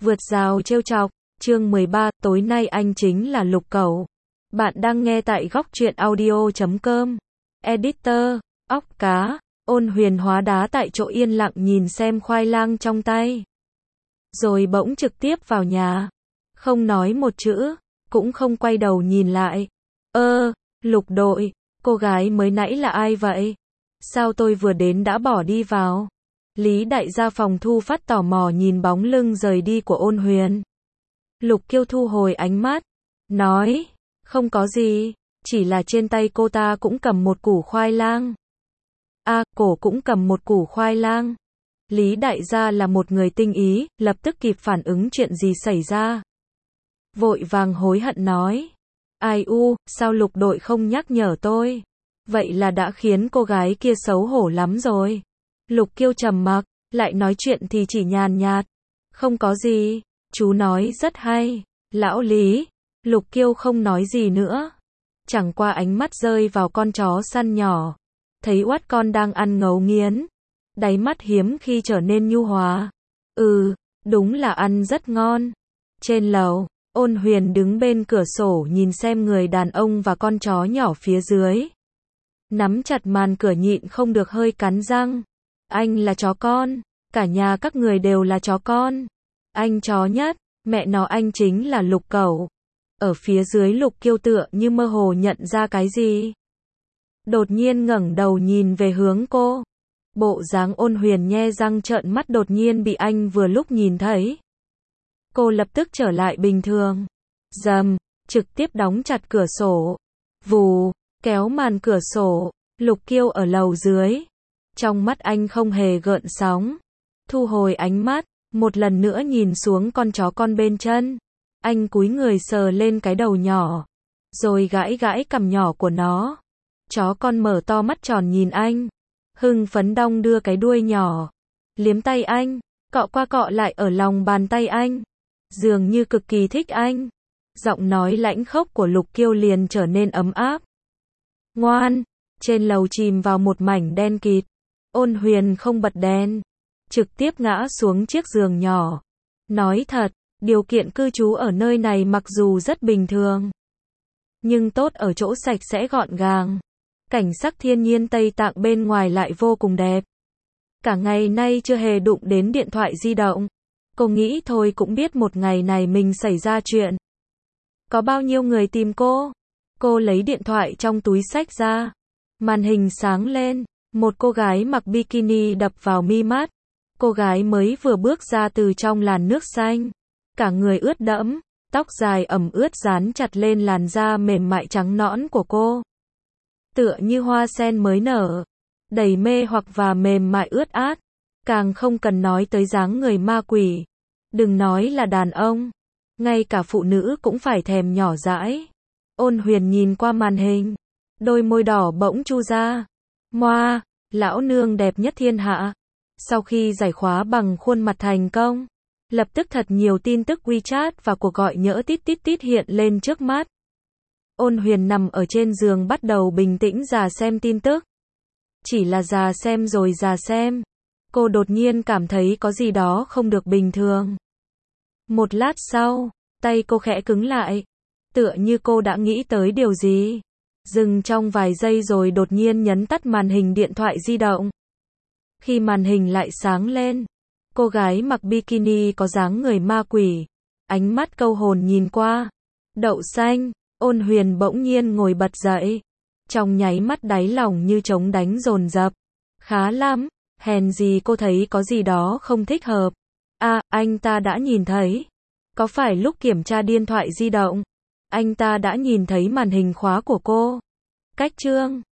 Vượt rào trêu chọc, chương 13, tối nay anh chính là Lục Cẩu. Bạn đang nghe tại góc truyện audio.com. Editor, óc cá, Ôn Huyền hóa đá tại chỗ yên lặng nhìn xem khoai lang trong tay. Rồi bỗng trực tiếp vào nhà. Không nói một chữ, cũng không quay đầu nhìn lại. Lục đội, cô gái mới nãy là ai vậy? Sao tôi vừa đến đã bỏ đi vào? Lý đại gia phòng thu phát tò mò nhìn bóng lưng rời đi của Ôn Huyền. Lục Kiêu thu hồi ánh mắt, nói, không có gì, chỉ là trên tay cô ta cũng cầm một củ khoai lang. Cổ cũng cầm một củ khoai lang. Lý đại gia là một người tinh ý, lập tức kịp phản ứng chuyện gì xảy ra. Vội vàng hối hận nói, ai sao Lục đội không nhắc nhở tôi? Vậy là đã khiến cô gái kia xấu hổ lắm rồi. Lục Kiêu trầm mặc, lại nói chuyện thì chỉ nhàn nhạt. Không có gì, chú nói rất hay. Lão Lý, Lục Kiêu không nói gì nữa. Chẳng qua ánh mắt rơi vào con chó săn nhỏ. Thấy oát con đang ăn ngấu nghiến. Đáy mắt hiếm khi trở nên nhu hòa. Đúng là ăn rất ngon. Trên lầu, Ôn Huyền đứng bên cửa sổ nhìn xem người đàn ông và con chó nhỏ phía dưới. Nắm chặt màn cửa nhịn không được hơi cắn răng. Anh là chó con, cả nhà các người đều là chó con. Anh chó nhất, mẹ nó anh chính là Lục Cẩu. Ở phía dưới Lục Kiêu tựa như mơ hồ nhận ra cái gì. Đột nhiên ngẩng đầu nhìn về hướng cô. Bộ dáng Ôn Huyền nhe răng trợn mắt đột nhiên bị anh vừa lúc nhìn thấy. Cô lập tức trở lại bình thường. Rầm, trực tiếp đóng chặt cửa sổ. Vù, kéo màn cửa sổ. Lục Kiêu ở lầu dưới. Trong mắt anh không hề gợn sóng. Thu hồi ánh mắt, một lần nữa nhìn xuống con chó con bên chân. Anh cúi người sờ lên cái đầu nhỏ, rồi gãi gãi cằm nhỏ của nó. Chó con mở to mắt tròn nhìn anh. Hưng phấn đong đưa cái đuôi nhỏ. Liếm tay anh, cọ qua cọ lại ở lòng bàn tay anh. Dường như cực kỳ thích anh. Giọng nói lãnh khốc của Lục Kiêu liền trở nên ấm áp. Ngoan, trên lầu chìm vào một mảnh đen kịt. Ôn Huyền không bật đèn, trực tiếp ngã xuống chiếc giường nhỏ. Nói thật, điều kiện cư trú ở nơi này mặc dù rất bình thường, nhưng tốt ở chỗ sạch sẽ gọn gàng. Cảnh sắc thiên nhiên Tây Tạng bên ngoài lại vô cùng đẹp. Cả ngày nay chưa hề đụng đến điện thoại di động. Cô nghĩ thôi cũng biết một ngày này mình xảy ra chuyện. Có bao nhiêu người tìm cô? Cô lấy điện thoại trong túi xách ra. Màn hình sáng lên. Một cô gái mặc bikini đập vào mi mắt. Cô gái mới vừa bước ra từ trong làn nước xanh. Cả người ướt đẫm, tóc dài ẩm ướt dán chặt lên làn da mềm mại trắng nõn của cô. Tựa như hoa sen mới nở, đầy mê hoặc và mềm mại ướt át. Càng không cần nói tới dáng người ma quỷ. Đừng nói là đàn ông, ngay cả phụ nữ cũng phải thèm nhỏ dãi. Ôn Huyền nhìn qua màn hình, đôi môi đỏ bỗng chu ra. Moa, lão nương đẹp nhất thiên hạ. Sau khi giải khóa bằng khuôn mặt thành công, lập tức thật nhiều tin tức WeChat và cuộc gọi nhỡ tít tít tít hiện lên trước mắt. Ôn Huyền nằm ở trên giường bắt đầu bình tĩnh dò xem tin tức. Chỉ là dò xem rồi dò xem. Cô đột nhiên cảm thấy có gì đó không được bình thường. Một lát sau, tay cô khẽ cứng lại. Tựa như cô đã nghĩ tới điều gì. Dừng trong vài giây rồi đột nhiên nhấn tắt màn hình điện thoại di động. Khi màn hình lại sáng lên, cô gái mặc bikini có dáng người ma quỷ. Ánh mắt câu hồn nhìn qua. Đậu xanh, Ôn Huyền bỗng nhiên ngồi bật dậy. Trong nháy mắt đáy lòng như trống đánh dồn dập. Khá lắm, hèn gì cô thấy có gì đó không thích hợp. Anh ta đã nhìn thấy. Có phải lúc kiểm tra điện thoại di động, anh ta đã nhìn thấy màn hình khóa của cô? Cách chương